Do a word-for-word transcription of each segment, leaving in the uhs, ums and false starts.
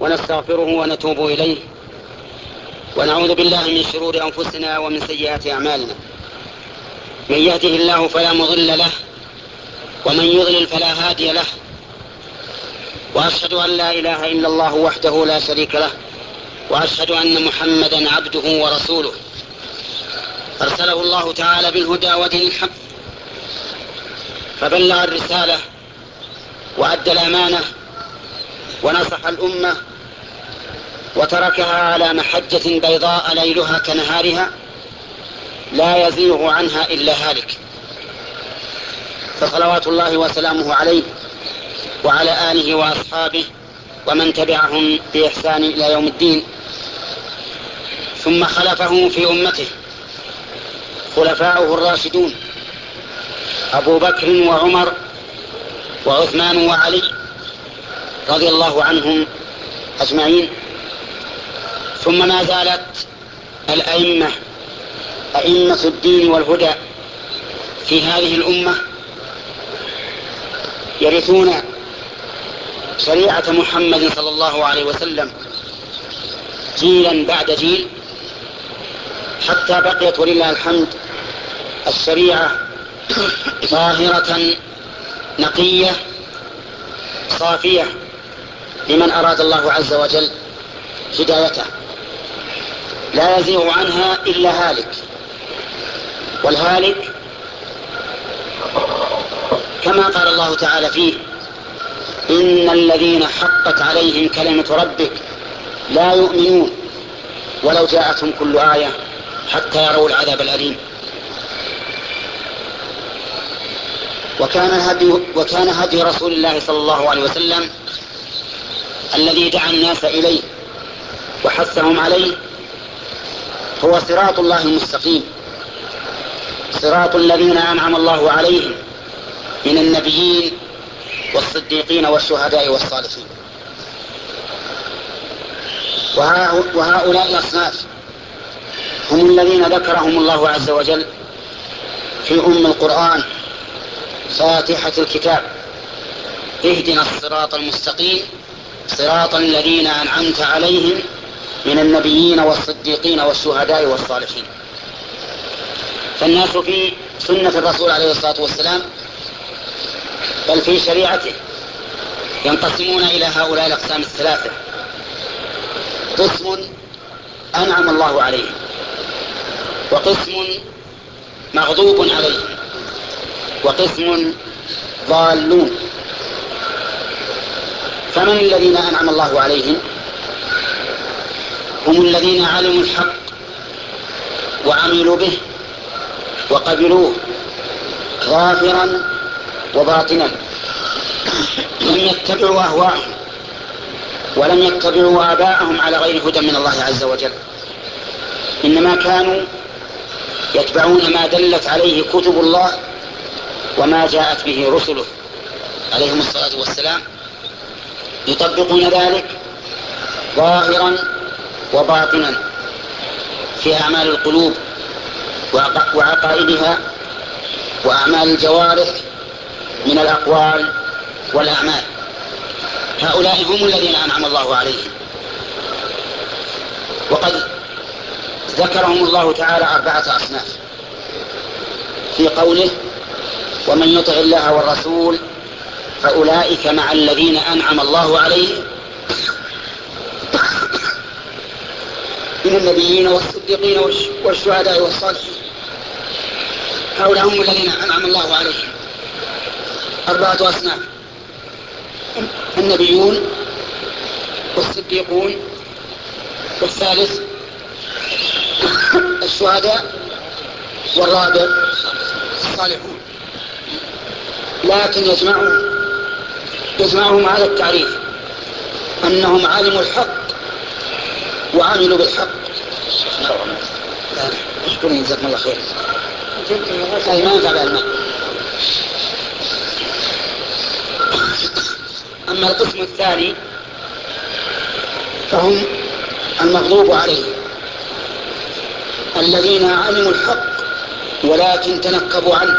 ونستغفره ونتوب إليه، ونعوذ بالله من شرور أنفسنا ومن سيئات أعمالنا. من يهده الله فلا مضل له، ومن يضلل فلا هادي له، وأشهد أن لا إله إلا الله وحده لا شريك له، وأشهد أن محمدا عبده ورسوله أرسله الله تعالى بالهدى ودين الحق، فبلغ الرسالة وأدى الأمانة ونصح الأمة، وتركها على محجة بيضاء ليلها كنهارها لا يزيغ عنها إلا هالك. فصلوات الله وسلامه عليه وعلى آله وأصحابه ومن تبعهم بإحسان إلى يوم الدين. ثم خلفه في أمته خلفاؤه الراشدون أبو بكر وعمر وعثمان وعلي رضي الله عنهم أجمعين. ثم ما زالت الأئمة أئمة الدين والهدى في هذه الأمة يرثون شريعة محمد صلى الله عليه وسلم جيلا بعد جيل، حتى بقيت ولله الحمد الشريعة طاهرة نقية صافية لمن أراد الله عز وجل هدايته، لا يزيغ عنها إلا هالك. والهالك كما قال الله تعالى فيه: إن الذين حقت عليهم كلمة ربك لا يؤمنون ولو جاءتهم كل آية حتى يروا العذاب الأليم. وكان هدي, وكان هدي رسول الله صلى الله عليه وسلم الذي دعا الناس إليه وحثهم عليه هو صراط الله المستقيم، صراط الذين أنعم الله عليهم من النبيين والصديقين والشهداء والصالحين. وهؤلاء الأصناف هم الذين ذكرهم الله عز وجل في أم القرآن فاتحة الكتاب: اهدنا الصراط المستقيم صراط الذين أنعمت عليهم من النبيين والصديقين والشهداء والصالحين. فالناس في سنة الرسول عليه الصلاة والسلام بل في شريعته ينقسمون إلى هؤلاء الأقسام الثلاثة: قسم أنعم الله عليهم، وقسم مغضوب عليهم، وقسم ضالون. فمن الذين أنعم الله عليهم؟ هم الذين علموا الحق وعملوا به وقبلوه ظاهرا وباطنا، لم يتبعوا أهواءهم ولم يتبعوا آباءهم على غير هدى من الله عز وجل، إنما كانوا يتبعون ما دلت عليه كتب الله وما جاءت به رسله عليهم الصلاة والسلام، يطبقون ذلك ظاهرا وباطنا في أعمال القلوب وعقائدها وأعمال الجوارح من الأقوال والأعمال. هؤلاء هم الذين أنعم الله عليهم، وقد ذكرهم الله تعالى أربعة أصناف في قوله: ومن يطع الله والرسول فأولئك مع الذين أنعم الله عليهم من النبيين والصديقين والشهداء والصالحين. هؤلاء هم الذين أنعم الله عليهم. أربعة أصناف: النبيون والصديقون، والثالث الشهداء، والرابع الصالحون. لكن يجمعهم يجمعهم على التعريف أنهم علموا الحق وعملوا بالحق. اشكرني جزاكم الله خير. هذه ما ينفع بالماء. أما القسم الثاني فهم المغضوب عليهم، الذين علموا الحق ولكن تنكبوا عنه،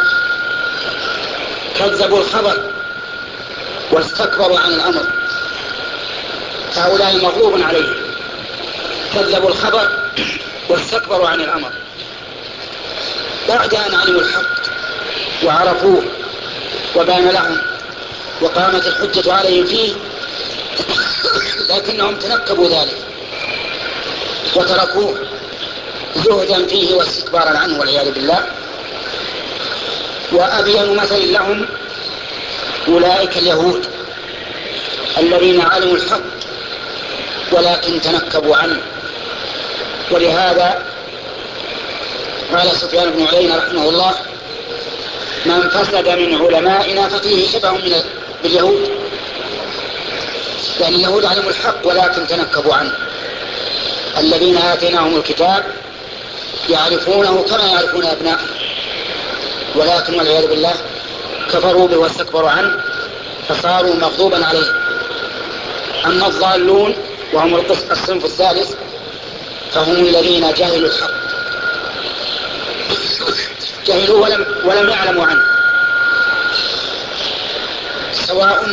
كذبوا الخبر واستكبروا عن الأمر، هؤلاء مغلوب عليهم، كذبوا الخبر واستكبروا عن الأمر بعد أن علموا الحق وعرفوه وبان لهم وقامت الحجة عليهم فيه، لكنهم تنكبوا ذلك وتركوه زهدا فيه واستكبارا عنه والعياذ بالله. وأبين مثل لهم أولئك اليهود الذين علموا الحق ولكن تنكبوا عنه. ولهذا قال سفيان بن عيينة رحمه الله: من فسد من علمائنا ففيه شبه من باليهود، لأن اليهود علموا الحق ولكن تنكبوا عنه. الذين آتيناهم الكتاب يعرفونه كما يعرفون أبناءهم، ولكن والعياذ بالله كفروا به واستكبروا عنه فصاروا مغضوبا عليه. أما الضالون وهم الصنف الثالث فهم الذين جهلوا الحق، جهلوا ولم, ولم يعلموا عنه، سواء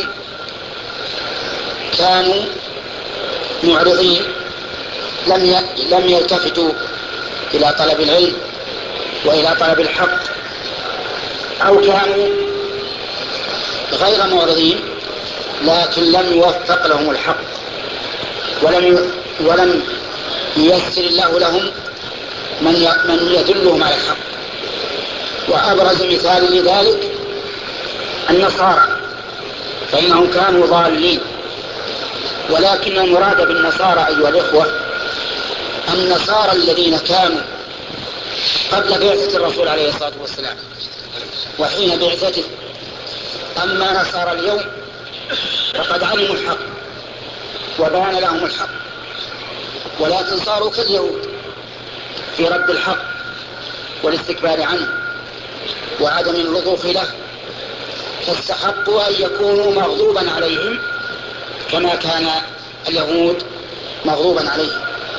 كانوا معرضين لم لم يلتفتوا إلى طلب العلم وإلى طلب الحق، أو كانوا غير معرضين لكن لم يوفق لهم الحق ولم ولم ييسر الله لهم من من يدلهم على الحق. وأبرز مثال لذلك النصارى، فإنهم كانوا ضالين، ولكن المراد بالنصارى أيها الإخوة النصارى الذين كانوا قبل بعثة الرسول عليه الصلاة والسلام وحين بعثته. أما نصارى اليوم فقد علموا الحق وبان لهم الحق، ولكن صاروا كاليهود في رد الحق والاستكبار عنه وعدم الرضوخ له، فاستحقوا أن يكونوا مغضوبا عليهم كما كان اليهود مغضوبا عليهم.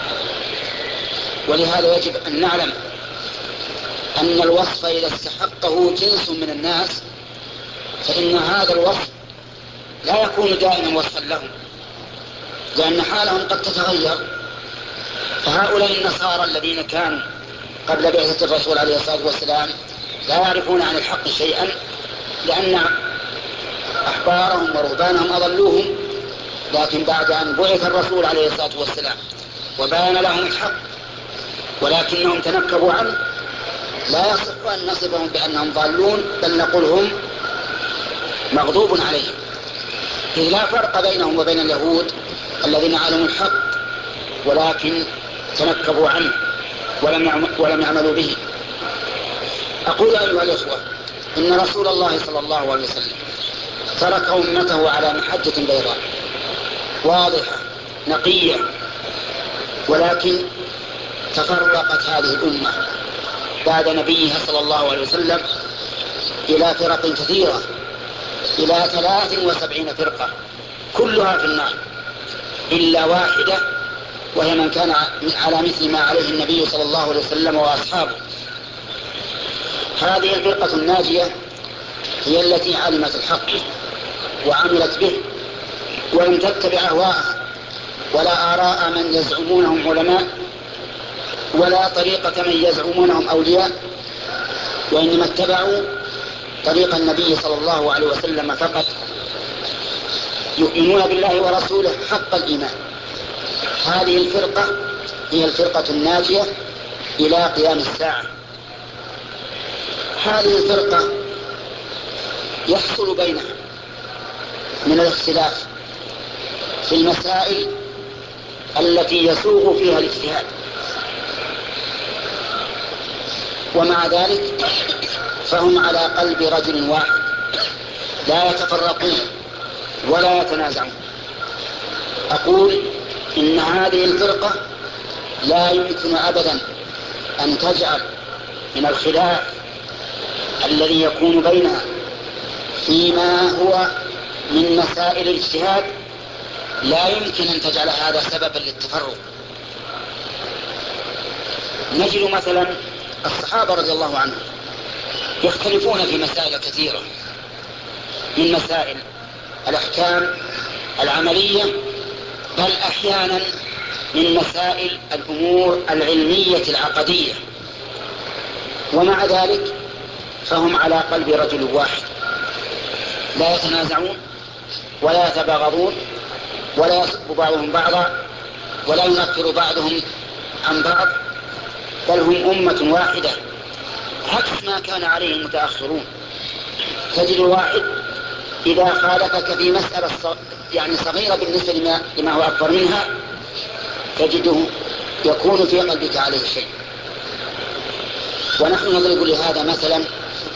ولهذا يجب أن نعلم أن الوصف إذا استحقه جنس من الناس فإن هذا الوصف لا يكون دائما وصفا لهم، لأن حالهم قد تتغير. فهؤلاء النصارى الذين كانوا قبل بعثة الرسول عليه الصلاة والسلام لا يعرفون عن الحق شيئا، لأن أحبارهم ورهبانهم أضلوهم، لكن بعد أن بعث الرسول عليه الصلاة والسلام وبان لهم الحق ولكنهم تنكبوا عنه، لا يصح أن نصفهم بأنهم ضالون، بل نقول هم مغضوب عليهم، إذ لا فرق بينهم وبين اليهود الذين علموا الحق ولكن تنكبوا عنه ولم يعملوا به. أقول أيها الإخوة إن رسول الله صلى الله عليه وسلم ترك أمته على محجة بيضاء واضحة نقية، ولكن تفرقت هذه الأمة بعد نبيها صلى الله عليه وسلم إلى فرق كثيرة، إلى ثلاث وسبعين فرقة كلها في النار إلا واحدة، وهي من كان على مثل ما عليه النبي صلى الله عليه وسلم وأصحابه. هذه الفرقة الناجية هي التي علمت الحق وعملت به ولم تتبع أهواءها ولا آراء من يزعمونهم علماء ولا طريقة من يزعمونهم أولياء، وإنما اتبعوا طريق النبي صلى الله عليه وسلم فقط، يؤمنون بالله ورسوله حق الإيمان. هذه الفرقة هي الفرقة الناجية إلى قيام الساعة. هذه الفرقة يحصل بينها من الاختلاف في المسائل التي يسوغ فيها الاجتهاد، ومع ذلك فهم على قلب رجل واحد لا يتفرقون ولا يتنازعون. أقول إن هذه الفرقة لا يمكن أبدا أن تجعل من الخلاف الذي يكون بينها فيما هو من مسائل الاجتهاد، لا يمكن أن تجعل هذا سببا للتفرق. نجد مثلا الصحابة رضي الله عنهم يختلفون في مسائل كثيرة من مسائل الأحكام العملية بل أحيانا من مسائل الأمور العلمية العقدية، ومع ذلك فهم على قلب رجل واحد، لا يتنازعون ولا يتباغضون ولا يسب بعضهم بعضا ولا ينكر بعضهم عن بعض، بل هم أمة واحدة عكس ما كان عليه المتأخرون. تجد الواحد إذا خالفك في مسألة يعني صغيرة بالنسبة لما, لما هو أكبر منها تجده يكون في قلبك عليه شيء. ونحن نضرب لهذا مثلا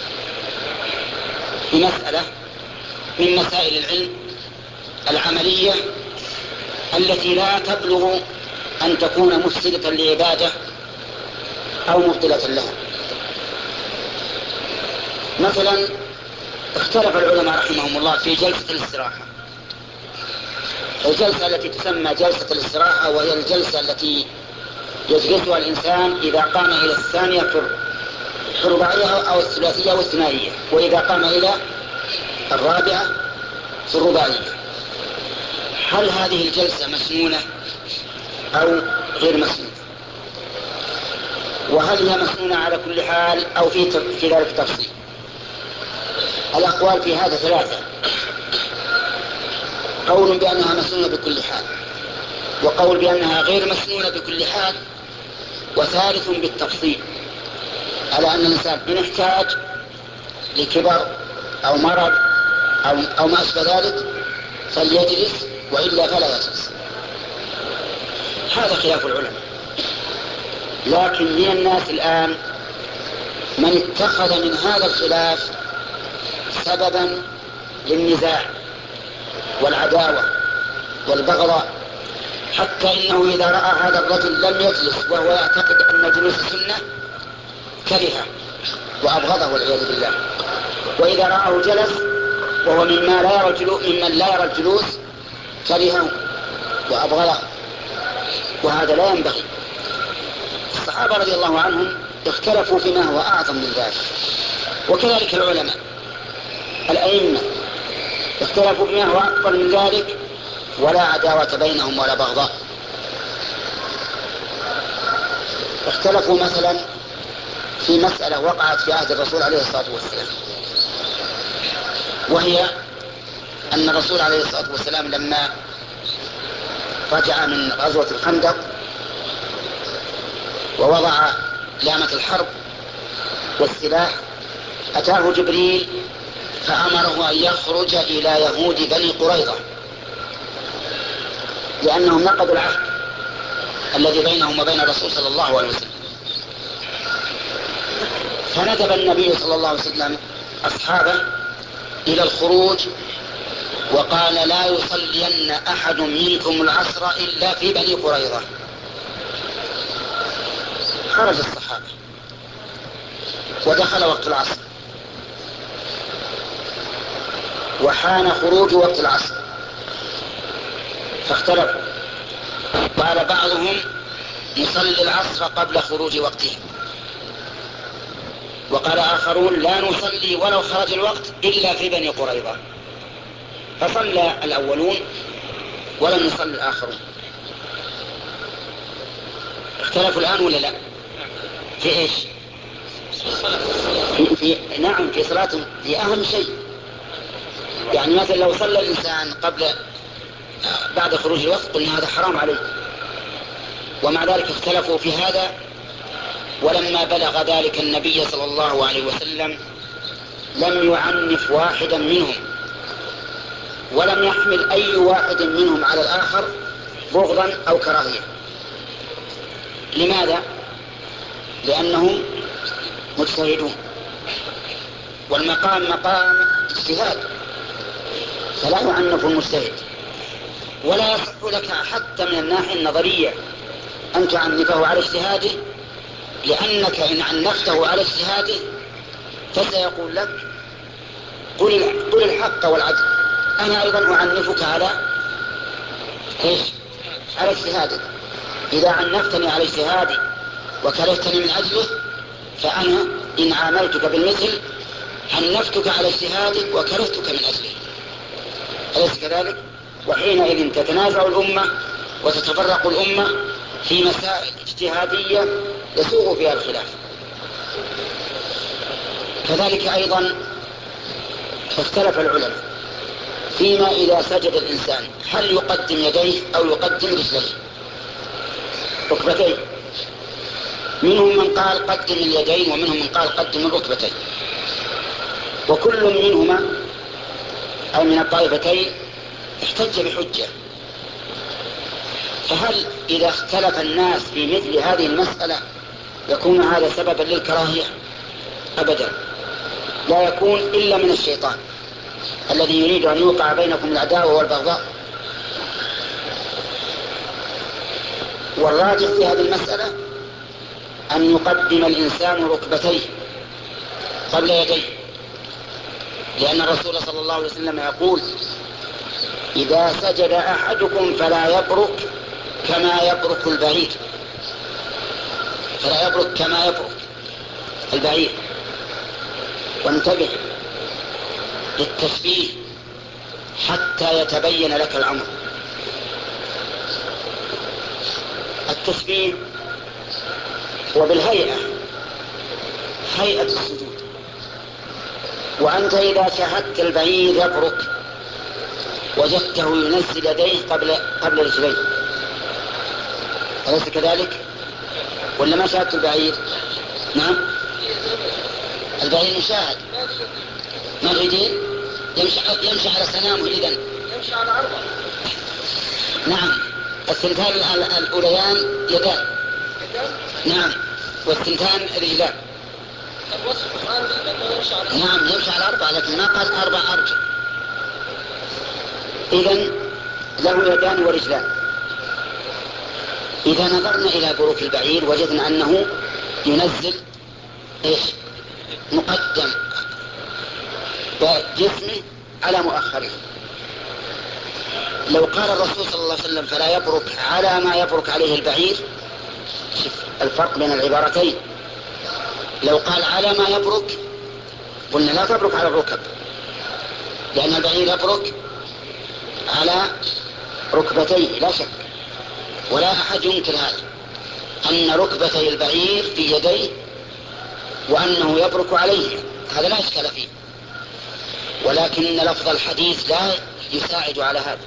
بمسألة من مسائل العلم العملية التي لا تبلغ أن تكون مفسدة لعبادة أو مبطلة لها. مثلا اختلف العلماء رحمهم الله في جلسة الاستراحة. الجلسة التي تسمى جلسة الاستراحة وهي الجلسة التي يجلسها الإنسان إذا قام إلى الثانية في الرباعية أو الثلاثية والثنائية، وإذا قام إلى الرابعة في الرباعية. هل هذه الجلسة مسنونة أو غير مسنونة؟ وهل هي مسنونة على كل حال أو في في ذلك تفصيل؟ الأقوال في هذا ثلاثة: قول بأنها مسنونة بكل حال، وقول بأنها غير مسنونة بكل حال، وثالث بالتفصيل، على أن الإنسان إن احتاج لكبر أو مرض أو, أو ما أشبه ذلك فليجلس، وإلا فلا يجلس. هذا خلاف العلماء. لكن من الناس الآن من اتخذ من هذا الخلاف سببا للنزاع والعداوة والبغضاء، حتى إنه إذا رأى هذا الرجل لم يجلس وهو يعتقد أن جلوس السنة كرهه وأبغضه والعياذ بالله، وإذا رآه جلس وهو مما لا يرى الجلوس ممن لا يرى الجلوس كرهه وأبغضه، وهذا لا ينبغي. الصحابة رضي الله عنهم اختلفوا فيما هو أعظم من ذلك، وكذلك العلماء الأئمة اختلفوا فيما هو أكبر من ذلك، ولا عداوة بينهم ولا بغضاء. اختلفوا مثلا في مسألة وقعت في عهد الرسول عليه الصلاة والسلام، وهي أن الرسول عليه الصلاة والسلام لما رجع من غزوة الخندق ووضع لامة الحرب والسلاح أتاه جبريل فأمره أن يخرج إلى يهود بني قريظة، لأنهم نقضوا العهد الذي بينهم وبين الرسول صلى الله عليه وسلم. فندب النبي صلى الله عليه وسلم أصحابه إلى الخروج وقال: لا يصلين أحد منكم العصر إلا في بني قريظة. خرج الصحابة ودخل وقت العصر، وحان خروج وقت العصر، فاختلفوا. قال بعضهم: نصلي العصر قبل خروج وقته، وقال آخرون: لا نصلي ولو خرج الوقت إلا في بني قريظة. فصلى الأولون ولم يصلي الآخرون. اختلفوا الآن ولا لا؟ في إيش؟ في, في نعم في صلاة، في أهم شيء. يعني مثلا لو صلى الإنسان قبل بعد خروج الوقت قلنا هذا حرام عليه، ومع ذلك اختلفوا في هذا. ولما بلغ ذلك النبي صلى الله عليه وسلم لم يعنف واحدا منهم، ولم يحمل أي واحد منهم على الآخر بغضا أو كراهية. لماذا؟ لأنهم مجتهدون، والمقام مقام اجتهاد، فلا يعنف المجتهد. ولا يصح لك حتى من الناحية النظرية أن تعنفه على اجتهاده، لأنك إن عنفته على اجتهاده فسيقول لك: قل قل الحق والعدل، أنا أيضا أعنفك على إيش؟ على اجتهادك. إذا عنفتني على اجتهادي وكرهتني من أجله، فأنا إن عاملتك بالمثل عنفتك على اجتهادك وكرهتك من أجله. أليس كذلك؟ وحينئذ تتنازع الأمة وتتفرق الأمة في مسائل اجتهادية يسوغ فيها الخلاف. كذلك أيضا اختلف العلماء فيما إذا سجد الإنسان هل يقدم يديه أو يقدم رجليه ركبتين. منهم من قال قدم اليدين ومنهم من قال قدم الركبتين، وكل منهما أو من الطائفتين احتج بحجة. فهل إذا اختلف الناس في مثل هذه المسألة يكون هذا سببا للكراهية؟ أبدا، لا يكون إلا من الشيطان الذي يريد أن يوقع بينكم العداوة والبغضاء. والراجح في هذه المسألة أن يقدم الإنسان ركبتيه قبل يديه، لأن الرسول صلى الله عليه وسلم يقول إذا سجد أحدكم فلا يبرك كما يبرك البعير، فلا يبرك كما يبرك البعير. وانتبه للتشبيه حتى يتبين لك الأمر. التشبيه هو بالهيئة، هيئة السجود. وأنت إذا شاهدت البعير يبرك وجدته ينزل يديه قبل قبل رجليه، أليس كذلك؟ ولا ما شاهدت البعير؟ نعم، البعير مشاهد. ما الرجل يمشي يمشي على سنامه، إذن يمشي على أربعة. نعم، الثنتان الأوليان يدان. نعم، والثنتان رجلان. نعم، يمشي على أربعة، لكن ما قال أربع أرجل. إذن له يدان ورجلان. إذا نظرنا إلى بروك البعير وجدنا أنه ينزل إيش؟ مقدم جسمه على مؤخره. لو قال الرسول صلى الله عليه وسلم فلا يبرك على ما يبرك عليه البعير، شوف الفرق بين العبارتين. لو قال على ما يبرك قلنا لا تبرك على الركب، لأن البعير يبرك على ركبتيه لا شك، ولا أحد ينكر هذا، أن ركبتي البعير في يديه وأنه يبرك عليه، هذا لا إشكال فيه. ولكن لفظ الحديث لا يساعد على هذا.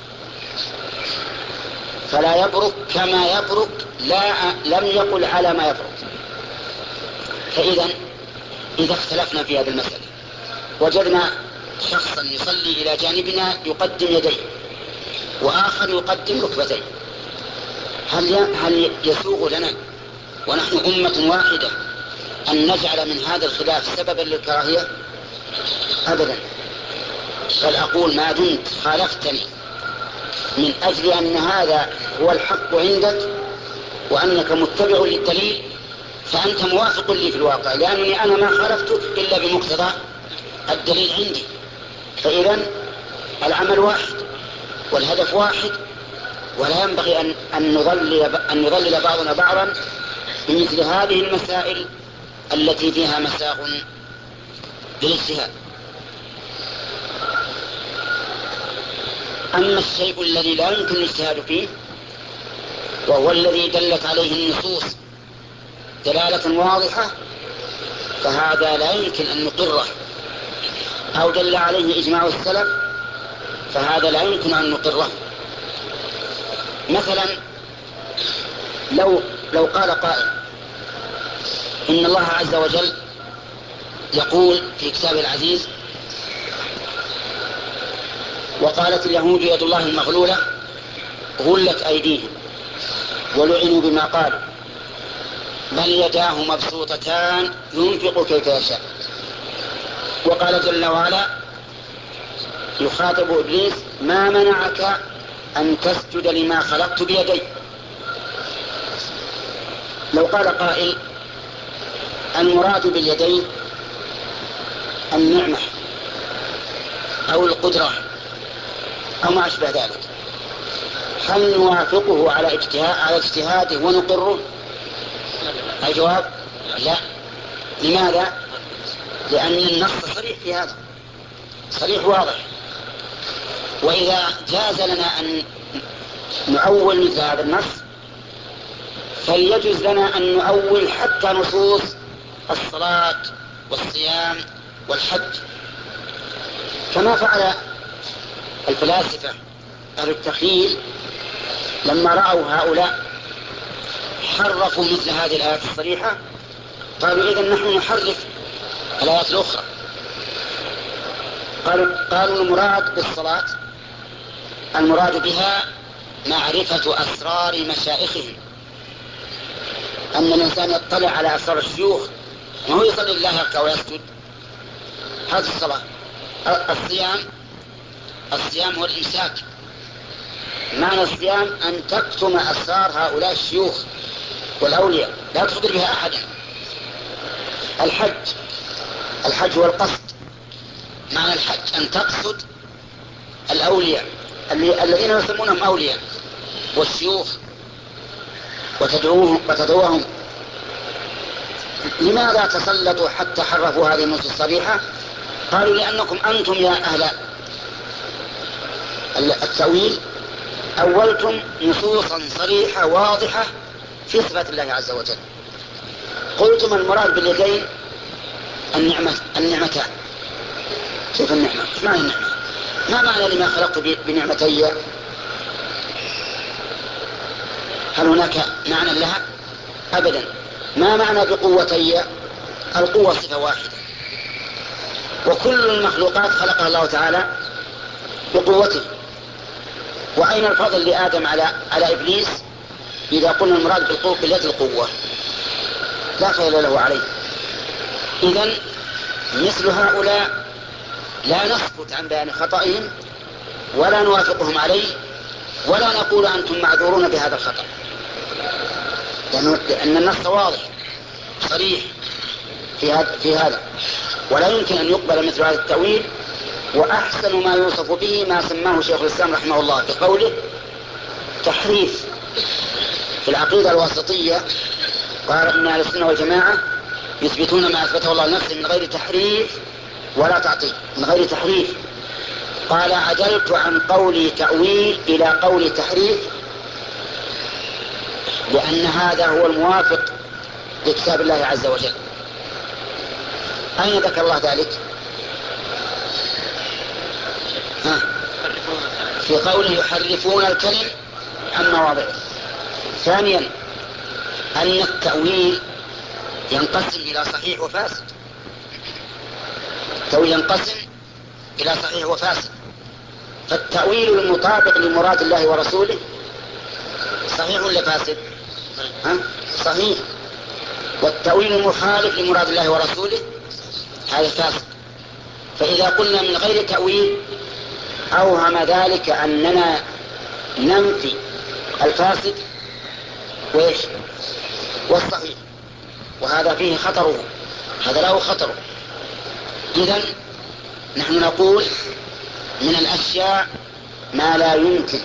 فلا يبرك كما يبرك، لا لم يقل على ما يبرك. فإذا إذا اختلفنا في هذه المسألة وجدنا شخصا يصلي إلى جانبنا يقدم يديه وآخر يقدم ركبتيه، هل هل يسوغ لنا ونحن أمة واحدة أن نجعل من هذا الخلاف سببا للكراهية؟ أبدا. بل أقول ما دمت خالفتني من أجل أن هذا هو الحق عندك وأنك متبع للدليل فأنت موافق لي في الواقع، لأنني أنا ما خالفتك إلا بمقتضى الدليل عندي. فإذا العمل واحد والهدف واحد، ولا ينبغي أن, أن, نضلل, أن نضلل بعضنا بعضا بمثل هذه المسائل التي فيها مساغ بالاجتهاد. أما الشيء الذي لا يمكن الاجتهاد فيه وهو الذي دلت عليه النصوص دلالة واضحة، فهذا لا يمكن أن نقره، أو دل عليه إجماع السلف فهذا لا يمكن أن نقره. مثلا لو, لو قال قائل إن الله عز وجل يقول في كتابه العزيز وقالت اليهود يد الله المغلولة غلت أيديهم ولعنوا بما قالوا بل يداه مبسوطتان ينفق كيف يشاء. وقال جل وعلا يخاطب إبليس ما منعك أن تسجد لما خلقت بيدي. لو قال قائل المراد باليدين النعمة أو القدرة أو ما أشبه ذلك، هل نوافقه على اجتهاد على اجتهاده ونقره؟ الجواب لا. لماذا؟ لأن النص صريح في هذا، صريح واضح. وإذا جاز لنا أن نؤول مثل هذا النص فليجوز لنا أن نؤول حتى نصوص الصلاة والصيام والحج، كما فعل الفلاسفة أهل التخيل لما رأوا هؤلاء حرفوا مثل هذه الآيات الصريحة، قالوا إذن نحن نحرف الآيات الأخرى. قالوا, قالوا المراد بالصلاة المراد بها معرفة أسرار مشائخهم، أن الإنسان يطلع على أسرار الشيوخ، ما هو يصلي الله يركع ويسجد، هذه الصلاة. الصيام الصيام هو الإمساك، معنى الصيام أن تكتم أسرار هؤلاء الشيوخ والأولياء لا تخبر بها أحدا. الحج الحج هو القصد، معنى الحج أن تقصد الأولياء الذين يسمونهم أولياء والشيوخ وتدعوهم وتدعوهم. لماذا تسلطوا حتى حرفوا هذه النصوص الصريحة؟ قالوا لأنكم أنتم يا أهل التأويل أولتم نصوصا صريحة واضحة في صفات الله عز وجل. قلتم المراد باليدين النعمة النعمتان. كيف النعمة؟ ما معنى النعمة؟ ما معنى لما خلقت بنعمتي؟ هل هناك معنى لها؟ أبدا. ما معنى بقوتي؟ القوة صفة واحدة، وكل المخلوقات خلقها الله تعالى بقوته. وأين الفضل لآدم على على إبليس إذا قلنا المراد بالقوة باليد القوة؟ لا فضل له عليه. إذن مثل هؤلاء لا نسكت عن بيان خطئهم ولا نوافقهم عليه ولا نقول أنتم معذورون بهذا الخطأ، لأن النص واضح صريح في هذا, في هذا ولا يمكن أن يقبل مثل هذا التأويل. وأحسن ما يوصف به ما سماه شيخ الإسلام رحمه الله بقوله تحريف. في العقيدة الواسطية قال إن أهل السنة والجماعة يثبتون ما أثبته الله لنفسه من غير تحريف ولا تعطيل، من غير تحريف. قال عدلت عن قولي تأويل إلى قولي تحريف لأن هذا هو الموافق لكتاب الله عز وجل. أين ذكر الله ذلك؟ ها؟ في قوله يحرفون الكلم عن مواضعه. ثانيا أن التأويل ينقسم إلى صحيح وفاسد. التأويل ينقسم إلى صحيح وفاسد. فالتأويل المطابق لمراد الله ورسوله صحيح ولا فاسد؟ ها؟ صحيح. والتأويل المخالف لمراد الله ورسوله هذا فاسد. فإذا قلنا من غير تأويل أوهم ذلك أننا ننفي الفاسد وإيش والصحيح، وهذا فيه خطره، هذا له خطره. إذن نحن نقول من الأشياء ما لا يمكن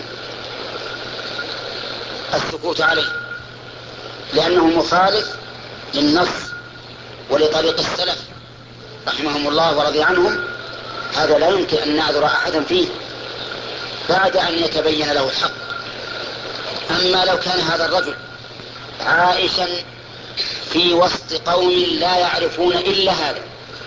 السكوت عليه لأنه مخالف للنص ولطريق السلف رحمهم الله ورضي عنهم. هذا لا يمكن أن نعذر أحدا فيه بعد أن يتبين له الحق. أما لو كان هذا الرجل عائشا في وسط قوم لا يعرفون إلا هذا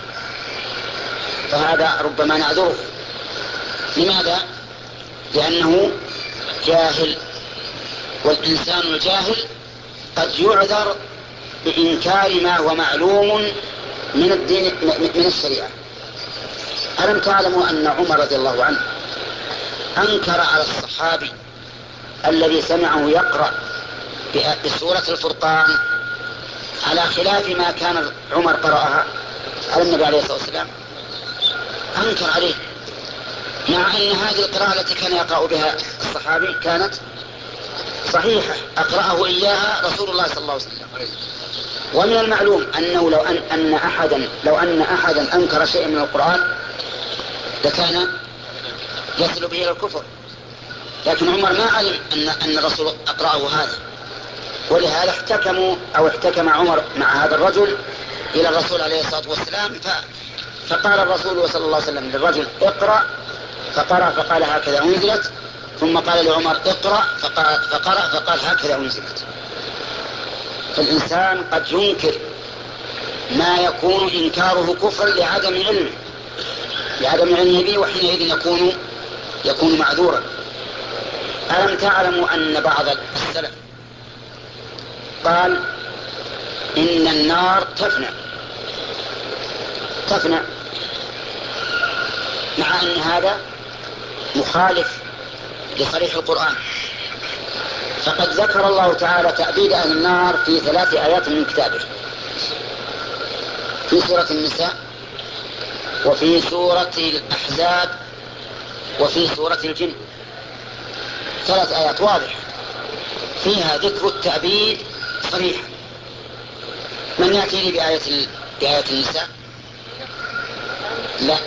فهذا ربما نعذره. لماذا؟ لأنه جاهل، والإنسان الجاهل قد يعذر بإنكار ما هو معلوم من الدين من الشريعة. ألم تعلموا أن عمر رضي الله عنه أنكر على الصحابي الذي سمعه يقرأ بسورة الفرقان على خلاف ما كان عمر قرأها على النبي عليه الصلاة والسلام؟ أنكر عليه، مع أن هذه القراءة التي كان يقرأ بها الصحابي كانت صحيحة، أقرأه إياها رسول الله صلى الله عليه وسلم. ومن المعلوم أنه لو أن, أن أحدا لو أن أحدا أنكر شيئا من القرآن لكان يصل به إلى الكفر، لكن عمر ما علم أن أن الرسول أقرأه هذا، ولهذا احتكموا أو احتكم عمر مع هذا الرجل إلى الرسول عليه الصلاة والسلام. فقال الرسول صلى الله عليه وسلم للرجل اقرأ فقرأ فقال هكذا أنزلت، ثم قال لعمر اقرأ فقرأ فقرأ فقال هكذا أنزلت. فالإنسان قد ينكر ما يكون إنكاره كفر لعدم علمه لعدم علمه به، وحينئذ يكون يكون معذورا. ألم تعلموا أن بعض السلف قال إن النار تفنى تفنى مع أن هذا مخالف لصريح القرآن. فقد ذكر الله تعالى تأبيد أهل النار في ثلاث آيات من كتابه، في سورة النساء وفي سورة الأحزاب وفي سورة الجن، ثلاث آيات واضحة فيها ذكر التأبيد صريح. من يأتي لي بآية, بآية النساء؟ لا.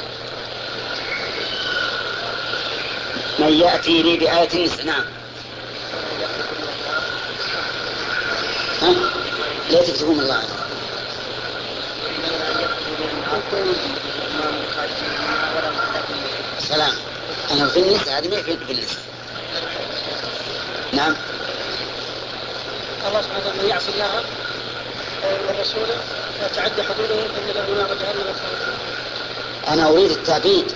من يأتي لي بآية النساء؟ نعم. ها؟ لا تكتبون الله عنه. سلام. أنا في النساء، هذه ما في النساء. نعم. الله سبحانه وتعالى يعصي الله ورسوله وتعدى حدوده فإن له نار جهنم خالدين. أنا أريد التأبيد.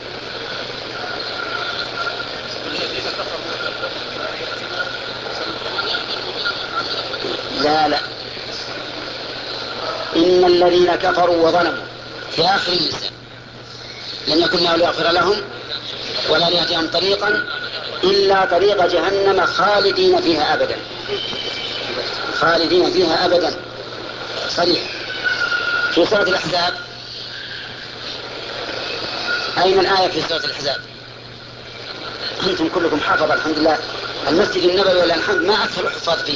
لا لا، إن الذين كفروا وظلموا في آخر النساء لن يكن الله ليغفر لهم ولا ليهديهم طريقا إلا طريق جهنم خالدين فيها أبدا خالدين فيها أبدا صريح. في سورة الأحزاب أين الآية في سورة الأحزاب؟ أنتم كلكم حافظ الحمد لله، المسجد النبوي ولا الحمد ما أكثر الحفاظ فيه.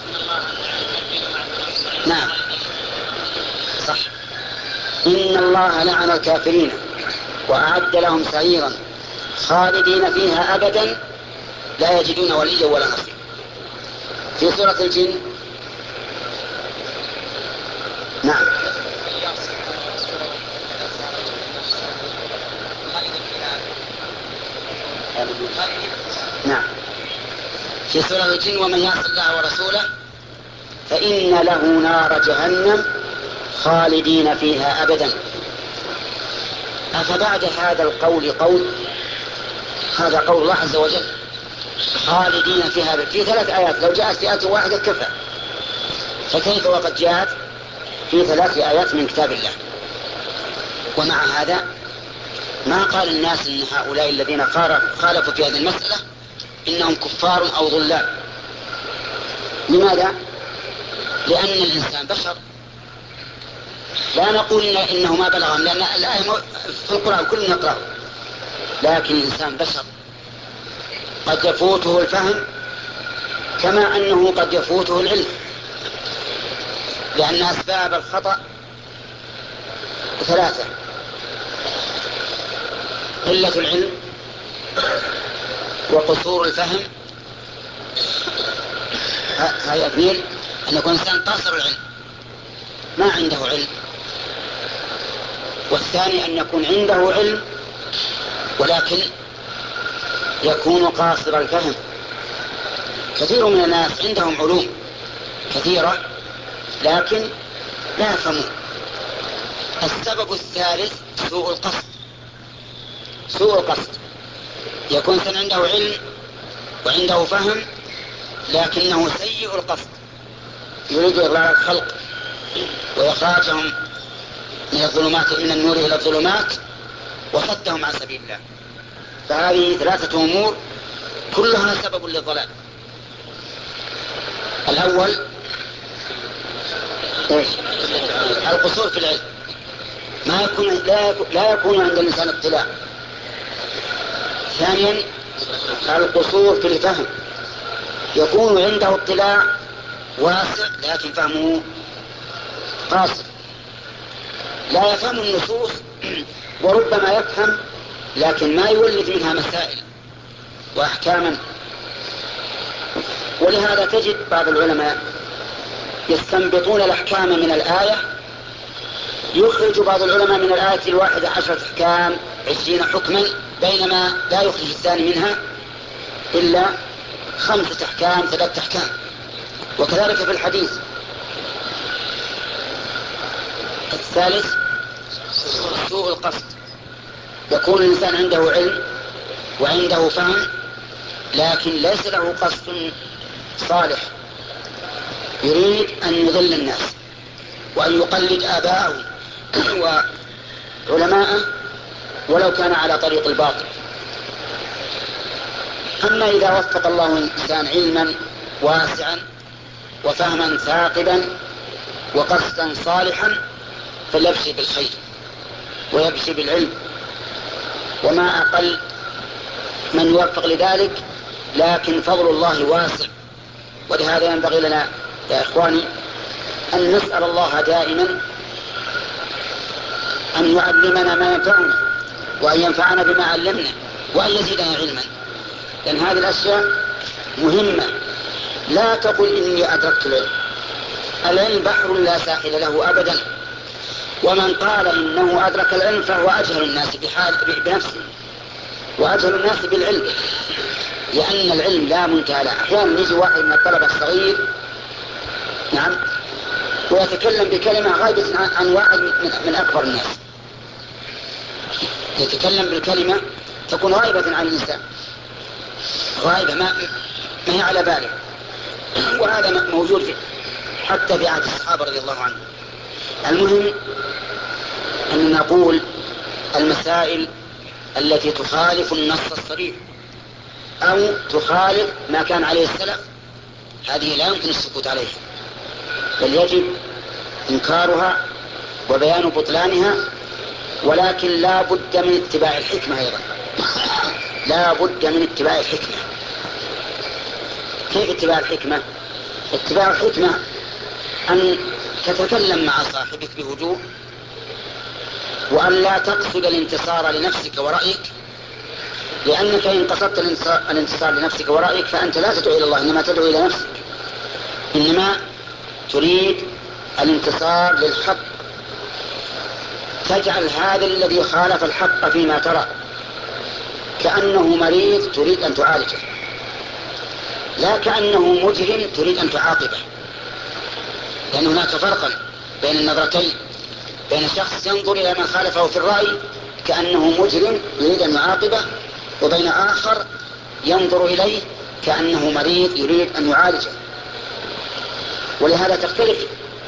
نعم صح. إن الله لعن الكافرين وأعد لهم سعيرا خالدين فيها أبدا لا يجدون وليا ولا نصيرا. في سورة الجن نعم نعم في سورة الجن ومن يعص الله ورسوله فإن له نار جهنم خالدين فيها أبدا. أفبعد هذا القول قول؟ هذا قول الله عز وجل خالدين فيها أبدا في ثلاث آيات، لو جاءت في آية واحدة كفى، فكيف وقد جاءت في ثلاث آيات من كتاب الله؟ ومع هذا ما قال الناس إن هؤلاء الذين خالفوا في هذه المسألة إنهم كفار أو ضلال. لماذا؟ لأن الإنسان بشر، لا نقول إنه ما بلغهم، لأن الآية في القرآن كلنا نقرأه، لكن الإنسان بشر قد يفوته الفهم كما أنه قد يفوته العلم، لأن أسباب الخطأ ثلاثة: قلة العلم وقصور الفهم، هاي أبنين أن يكون إنسان قاصر العلم ما عنده علم، والثاني أن يكون عنده علم ولكن يكون قاصر الفهم. كثير من الناس عندهم علوم كثيرة لكن لا يفهمون. السبب الثالث سوء القصد. سوء القصد يكون إنسان عنده علم وعنده فهم لكنه سيء القصد، يريد إضلال الخلق وإخراجهم من الظلمات من النور إلى الظلمات وصدهم عن سبيل الله. فهذه ثلاثة أمور كلها سبب للضلال. الأول القصور في العلم، ما يكون لا يكون عند الإنسان اطلاع. ثانيا القصور في الفهم، يكون عنده اطلاع واسع لكن فهمه قاصر، لا يفهم النصوص وربما يفهم لكن ما يولد منها مسائل وأحكاما. ولهذا تجد بعض العلماء يستنبطون الأحكام من الآية، يخرج بعض العلماء من الآية الواحدة عشرة أحكام عشرين حكما بينما لا يخرج الزاني منها إلا خمسة أحكام ثلاثة أحكام. وكذلك في الحديث الثالث سوء القصد، يكون الإنسان عنده علم وعنده فهم لكن ليس له قصد صالح، يريد أن يضل الناس وأن يقلد آباءه وعلماءه ولو كان على طريق الباطل. أما إذا وفق الله الإنسان علما واسعا وفهما ثاقبا وقصدا صالحا فليبشر بالخير ويبشر بالعلم، وما أقل من يوفق لذلك، لكن فضل الله واسع. ولهذا ينبغي لنا يا إخواني أن نسأل الله دائما أن يعلمنا ما ينفعنا وأن ينفعنا بما علمنا وأن يزيدنا علما، لأن هذه الأشياء مهمة. لا تقل إني أدركت العلم، العلم بحر لا ساحل له أبدا، ومن قال إنه أدرك العلم فهو أجهل الناس بحال بنفسه وأجهل الناس بالعلم، لأن العلم لا منتهى له. أحيانا يجي واحد من الطلبة الصغير نعم ويتكلم بكلمة غايبة عن واحد من أكبر الناس، يتكلم بالكلمة تكون غايبة عن الإنسان، غايبة ما ما هي على باله. وهذا موجود في حتى في عهد الصحابة رضي الله عنهم. المهم أن نقول المسائل التي تخالف النص الصريح أو تخالف ما كان عليه السلف هذه لا يمكن السكوت عليها، بل يجب إنكارها وبيان بطلانها، ولكن لا بد من اتباع الحكمة أيضا، لا بد من اتباع الحكمة. كيف اتباع الحكمة؟ اتباع الحكمة أن تتكلم مع صاحبك بهدوء، وأن لا تقصد الانتصار لنفسك ورأيك، لأنك إن قصدت الانتصار لنفسك ورأيك فأنت لا تدعو إلى الله، إنما تدعو إلى نفسك، إنما تريد الانتصار للحق. تجعل هذا الذي خالف الحق فيما ترى كأنه مريض تريد أن تعالجه، لا كأنه مجرم تريد أن تعاقبه، لأن هناك فرقا بين النظرتين، بين شخص ينظر إلى من خالفه في الرأي كأنه مجرم يريد أن يعاقبه، وبين آخر ينظر إليه كأنه مريض يريد أن يعالجه. ولهذا تختلف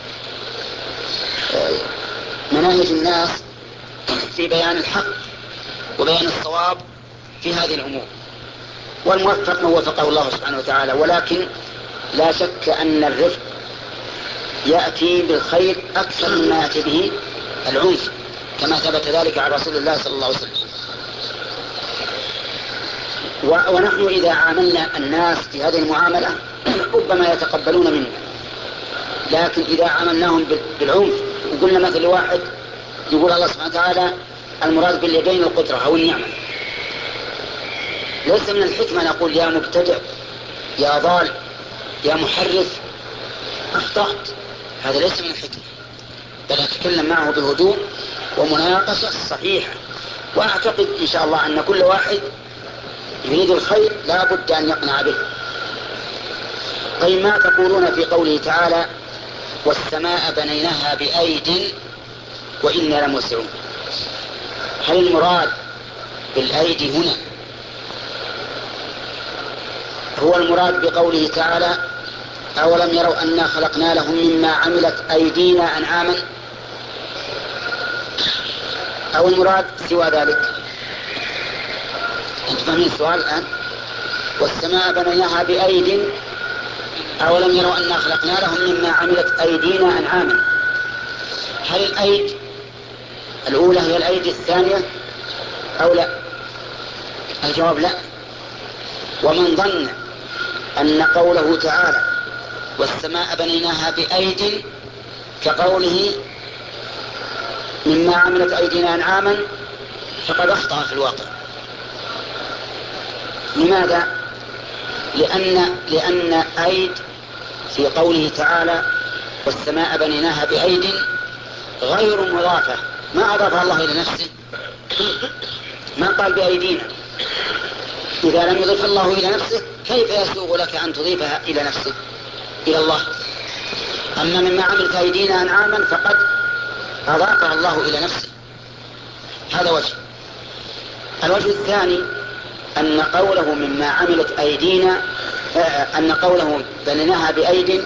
مناهج الناس في بيان الحق وبيان الصواب في هذه الأمور، والموفق من وفقه الله سبحانه وتعالى. ولكن لا شك أن الرفق يأتي بالخير أكثر مما يأتي به العنف، كما ثبت ذلك عن رسول الله صلى الله عليه وسلم. ونحن إذا عاملنا الناس في هذه المعاملة ربما يتقبلون منا، لكن إذا عاملناهم بالعنف وقلنا مثل واحد يقول الله سبحانه وتعالى المراد باليدين القدرة أو النعمة، ليس من الحكمة نقول يا مبتدع يا ضال يا محرف أخطأت، هذا ليس من الحكمة، بل أتكلم معه بهدوء ومناقشة صحيحة. وأعتقد إن شاء الله أن كل واحد يريد الخير لا بد أن يقنع به. طيب ما تقولون في قوله تعالى والسماء بنيناها بأيد وإنا لموسعون؟ هل المراد بالأيدي هنا هو المراد بقوله تعالى أولم يروا أنا خلقنا لهم مما عملت أيدينا أنعاما، أو المراد سوى ذلك؟ أنت فاهمين السؤال الآن؟ والسماء بنيناها بأيد أولم يروا أنا خلقنا لهم مما عملت أيدينا أنعاما، هل الأيد الأولى هي الأيد الثانية أو لا؟ الجواب لا. ومن ظن أن قوله تعالى والسماء بنيناها بأيد كقوله مما عملت أيدينا أنعاما فقد أخطأ في الواقع. لماذا؟ لأن, لأن أيد في قوله تعالى والسماء بنيناها بأيد غير مضافة، ما أضاف الله إلى نفسه ما قال بأيدينا. إذا لم يضف الله إلى نفسه كيف يسوغ لك أن تضيفها إلى نفسك إلى الله؟ أما مما عملت أيدينا أنعاما فقد أضافها الله إلى نفسه. هذا وجه. الوجه الثاني أن قوله مما عملت أيدينا، أن قوله بنيناها بأيد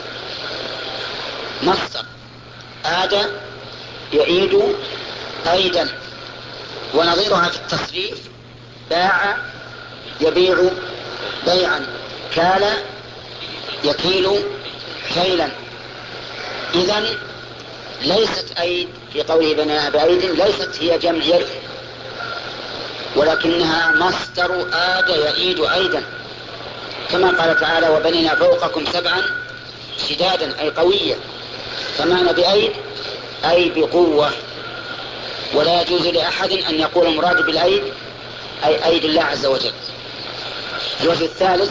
مصدر آد يعيد أيدا، ونظيرها في التصريف باع يبيع بيعا، كال يكيل كيلا. إذن ليست أيد في قوله بنيناها بأيد ليست هي جمع يد، ولكنها مصدر آد يعيد أيدا، كما قال تعالى وبنينا فوقكم سبعا شدادا أي قوية. فمعنى بأيد أي بقوة، ولا يجوز لأحد أن يقول المراد بالأيد أي أيد الله عز وجل. الوجه الثالث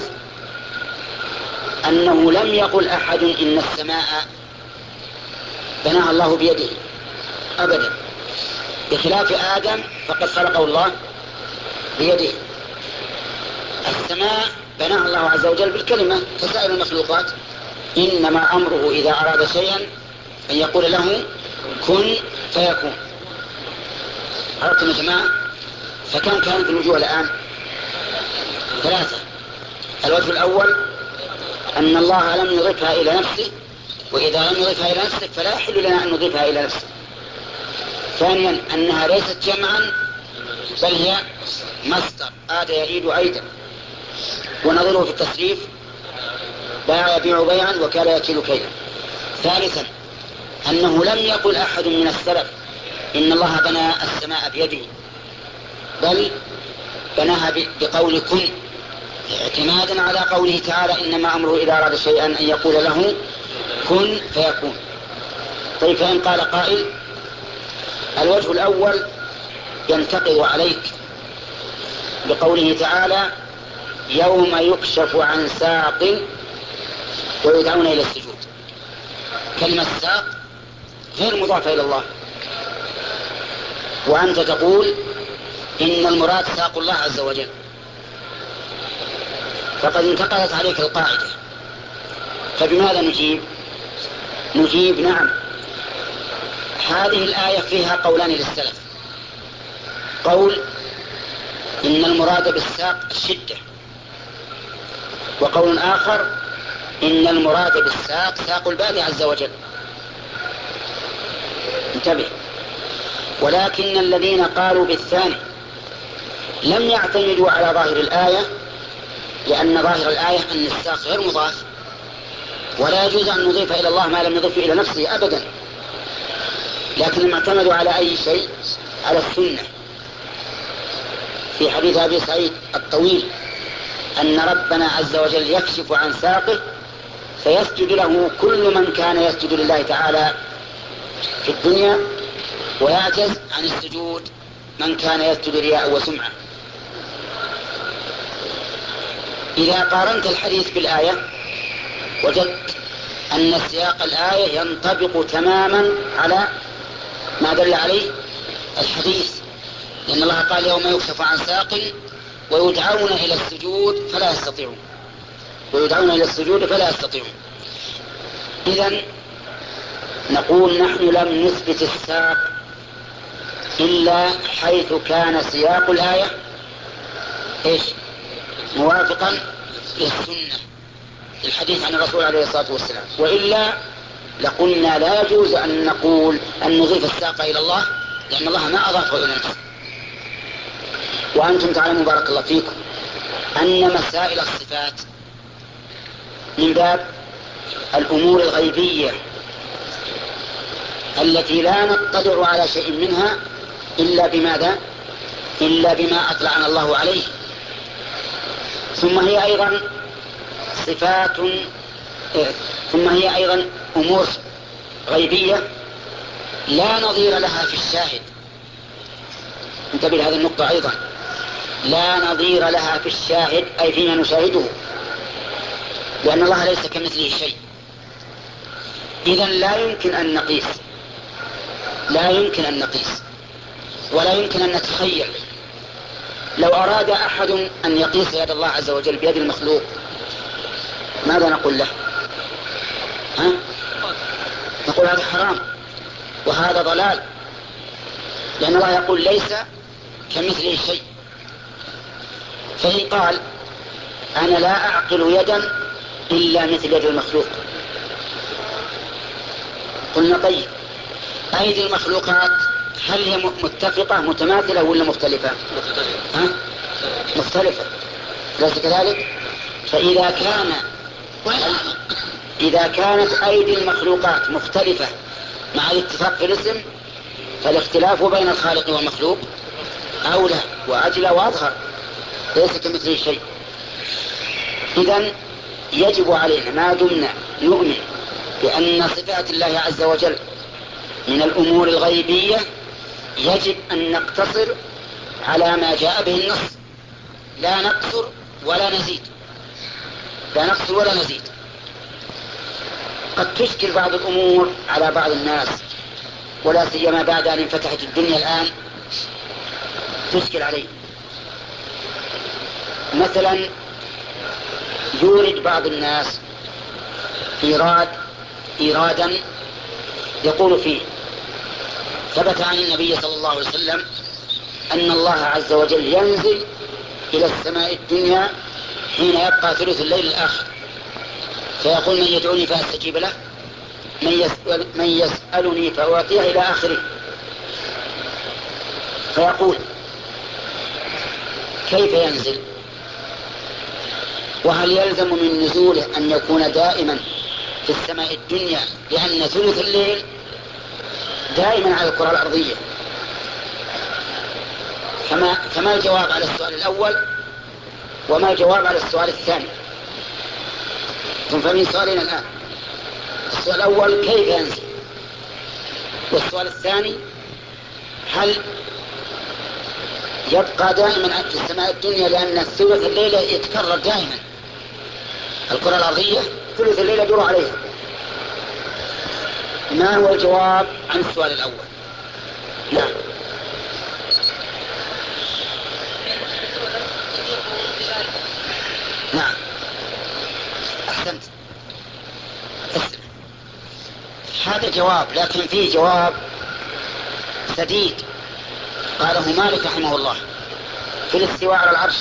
أنه لم يقل أحد إن السماء بناها الله بيده أبدا، بخلاف آدم فقد خلقه الله بيده. السماء بناها الله عز وجل بالكلمة كسائر المخلوقات، إنما أمره إذا أراد شيئا أن يقول له كن فيكون. عرفتم يا جماعة؟ فكم كانت الوجوه الآن؟ ثلاثة. الوجه الأول أن الله لم يضيفها إلى نفسه، وإذا لم يضيفها إلى نفسه فلا يحل لنا أن نضيفها إلى نفسه. ثانيا أنها ليست جمعا بل هي مصدر آد يعيد أيضا، ونظره في التصريف باع يبيع بيعا وكال يكيل كيلا. ثالثا أنه لم يقل أحد من السلف إن الله بنى السماء بيده، بل بناها بقول كن، اعتمادا على قوله تعالى إنما أمره إذا أراد شيئا أن يقول له كن فيكون. طيب فإن قال قائل الوجه الأول ينتقض عليك بقوله تعالى يوم يكشف عن ساق ويدعون إلى السجود. كلمة ساق غير مضافة إلى الله، وأنت تقول إن المراد ساق الله عز وجل، فقد انتقضت عليك القاعدة. فبماذا نجيب؟ نجيب نعم، هذه الآية فيها قولان للسلف، قول إن المراد بالساق الشدة، وقول آخر إن المراد بالساق ساق الباري عز وجل. انتبه. ولكن الذين قالوا بالثاني لم يعتمدوا على ظاهر الآية، لأن ظاهر الآية أن الساق غير مضاف، ولا يجوز أن نضيف إلى الله ما لم يضيف إلى نفسه أبدا، لكنهم اعتمدوا على أي شيء؟ على السنة. في حديث أبي سعيد الطويل أن ربنا عز وجل يكشف عن ساقه فيسجد له كل من كان يسجد لله تعالى في الدنيا، ويعجز عن السجود من كان يسجد رياء وسمعة. إذا قارنت الحديث بالآية وجدت أن سياق الآية ينطبق تماما على ما دل عليه الحديث، لأن الله قال يوم يكشف عن ساق ويدعون إلى السجود فلا يستطيعون، ويدعون إلى السجود فلا يستطيعون. إذن نقول نحن لم نثبت الساق إلا حيث كان سياق الآية إيش؟ موافقا للسنة، الحديث عن الرسول عليه الصلاة والسلام، وإلا لقلنا لا يجوز أن نقول أن نضيف الساق إلى الله، لأن الله ما أضافه إلى نفسه. وأنتم تعلمون بارك الله فيكم أن مسائل الصفات من باب الأمور الغيبية التي لا نطلع على شيء منها إلا بماذا؟ إلا بما أطلعنا الله عليه. ثم هي أيضا صفات، ثم هي أيضا أمور غيبية لا نظير لها في الشاهد. انتبه لهذه النقطة أيضا، لا نظير لها في الشاهد أي فيما نشاهده، لأن الله ليس كمثله شيء. إذن لا يمكن أن نقيس، لا يمكن أن نقيس ولا يمكن أن نتخيل لو أراد أحد أن يقيس يد الله عز وجل بيد المخلوق ماذا نقول له؟ ها؟ نقول هذا حرام وهذا ضلال، لأن الله يقول ليس كمثله شيء. فإن قال أنا لا أعقل يدا إلا مثل يد المخلوق، قلنا طيب أيدي المخلوقات هل هي متفقة متماثلة ولا مختلفة؟ ها؟ مختلفة، ليس كذلك؟ فإذا كان إذا كانت أيدي المخلوقات مختلفة مع الاتفاق في الاسم، فالاختلاف بين الخالق والمخلوق أولى وأجلى وأظهر، ليس كمثله شيء. إذن يجب علينا ما دمنا نؤمن بأن صفات الله عز وجل من الأمور الغيبية يجب أن نقتصر على ما جاء به النص، لا نقصر ولا نزيد، لا نقصر ولا نزيد. قد تشكل بعض الأمور على بعض الناس، ولا سيما بعد أن انفتحت الدنيا الآن تشكل عليه. مثلا يورد بعض الناس إيراد إيرادا يقول فيه ثبت عن النبي صلى الله عليه وسلم أن الله عز وجل ينزل إلى السماء الدنيا حين يبقى ثلث الليل الآخر، فيقول من يدعوني فأستجيب له، من, يسأل من يسألني فأعطيه إلى آخره. فيقول كيف ينزل؟ وهل يلزم من نزوله أن يكون دائما في السماء الدنيا، لأن ثلث الليل دائما على الكرة الأرضية؟ فما, فما الجواب على السؤال الأول وما الجواب على السؤال الثاني؟ ثم فمن سؤالنا الآن السؤال الأول كيف ينزل، والسؤال الثاني هل يبقى دائما في السماء الدنيا لأن ثلث الليلة يتكرر دائما، الكرة الأرضية ثلث الليلة يدور عليها. ما هو الجواب عن السؤال الأول؟ نعم. نعم أحسنت. هذا جواب، لكن فيه جواب سديد قاله مالك رحمه الله في الاستواء على العرش.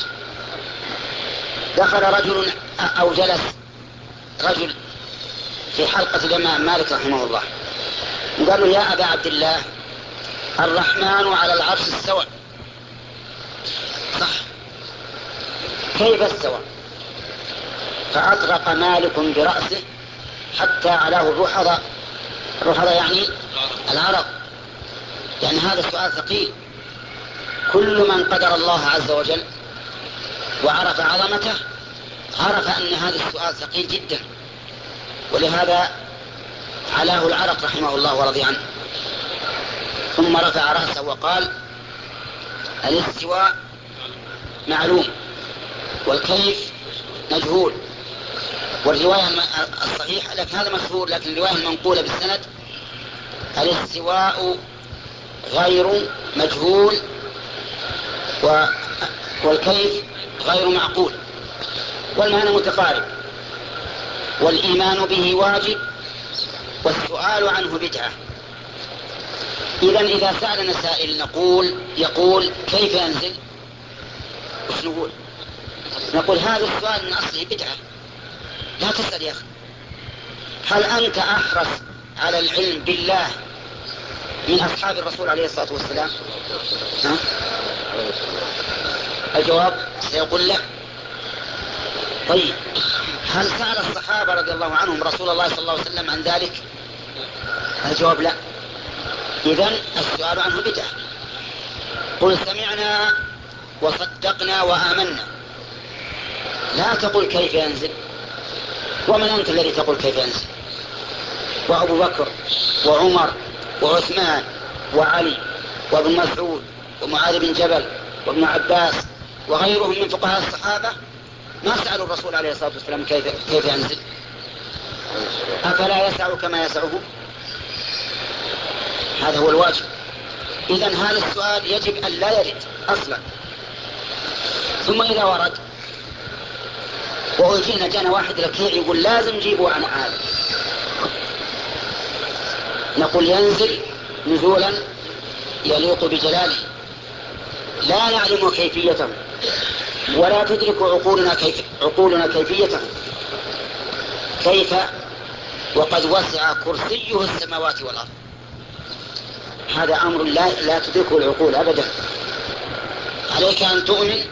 دخل رجل أو جلس رجل في حلقة الإمام مالك رحمه الله وقال له يا أبا عبد الله الرحمن على العرش استوى. صح، كيف استوى؟ فأطرق مالك برأسه حتى علاه الرحضة. الرحضة يعني العرض، يعني هذا سؤال ثقيل. كل من قدر الله عز وجل وعرف عظمته عرف أن هذا السؤال ثقيل جدا، ولهذا علاه العرق رحمه الله ورضي عنه. ثم رفع رأسه وقال الاستواء معلوم والكيف مجهول. والرواية الصحيحة لكن هذا مشهور، لكن الرواية المنقولة بالسند الاستواء غير مجهول و... والكيف غير معقول، والمعنى متقارب، والإيمان به واجب والسؤال عنه بدعة. إذن إذا سألنا سائل نقول يقول كيف ينزل؟ وش نقول؟ نقول هذا السؤال من أصله بدعة، لا تسأل يا أخي. هل أنت أحرص على العلم بالله من أصحاب الرسول عليه الصلاة والسلام؟ ها؟ الجواب سيقول لا. طيب هل سأل الصحابة رضي الله عنهم رسول الله صلى الله عليه وسلم عن ذلك؟ الجواب لا. إذن السؤال عنه بدعة. قل سمعنا وصدقنا وآمنا، لا تقل كيف ينزل. ومن أنت الذي تقول كيف ينزل؟ وأبو بكر وعمر وعثمان وعلي وابن مسعود ومعاذ بن جبل وابن عباس وغيرهم من فقهاء الصحابة ما سألوا الرسول عليه الصلاة والسلام كيف, كيف ينزل. أفلا يسع كما يسعه؟ هذا هو الواجب. إذن هذا السؤال يجب أن لا يرد أصلا، ثم إذا ورد وهو يجينا جانا واحد ركيع يقول لازم جيبوا عن هذا، نقول ينزل نزولا يليق بجلاله، لا نعلم كيفيته ولا تدرك عقولنا, كيف عقولنا كيفيته، كيف وقد وسع كرسيه السماوات والأرض. هذا أمر لا, لا تدركه العقول أبدا. عليك أن تؤمن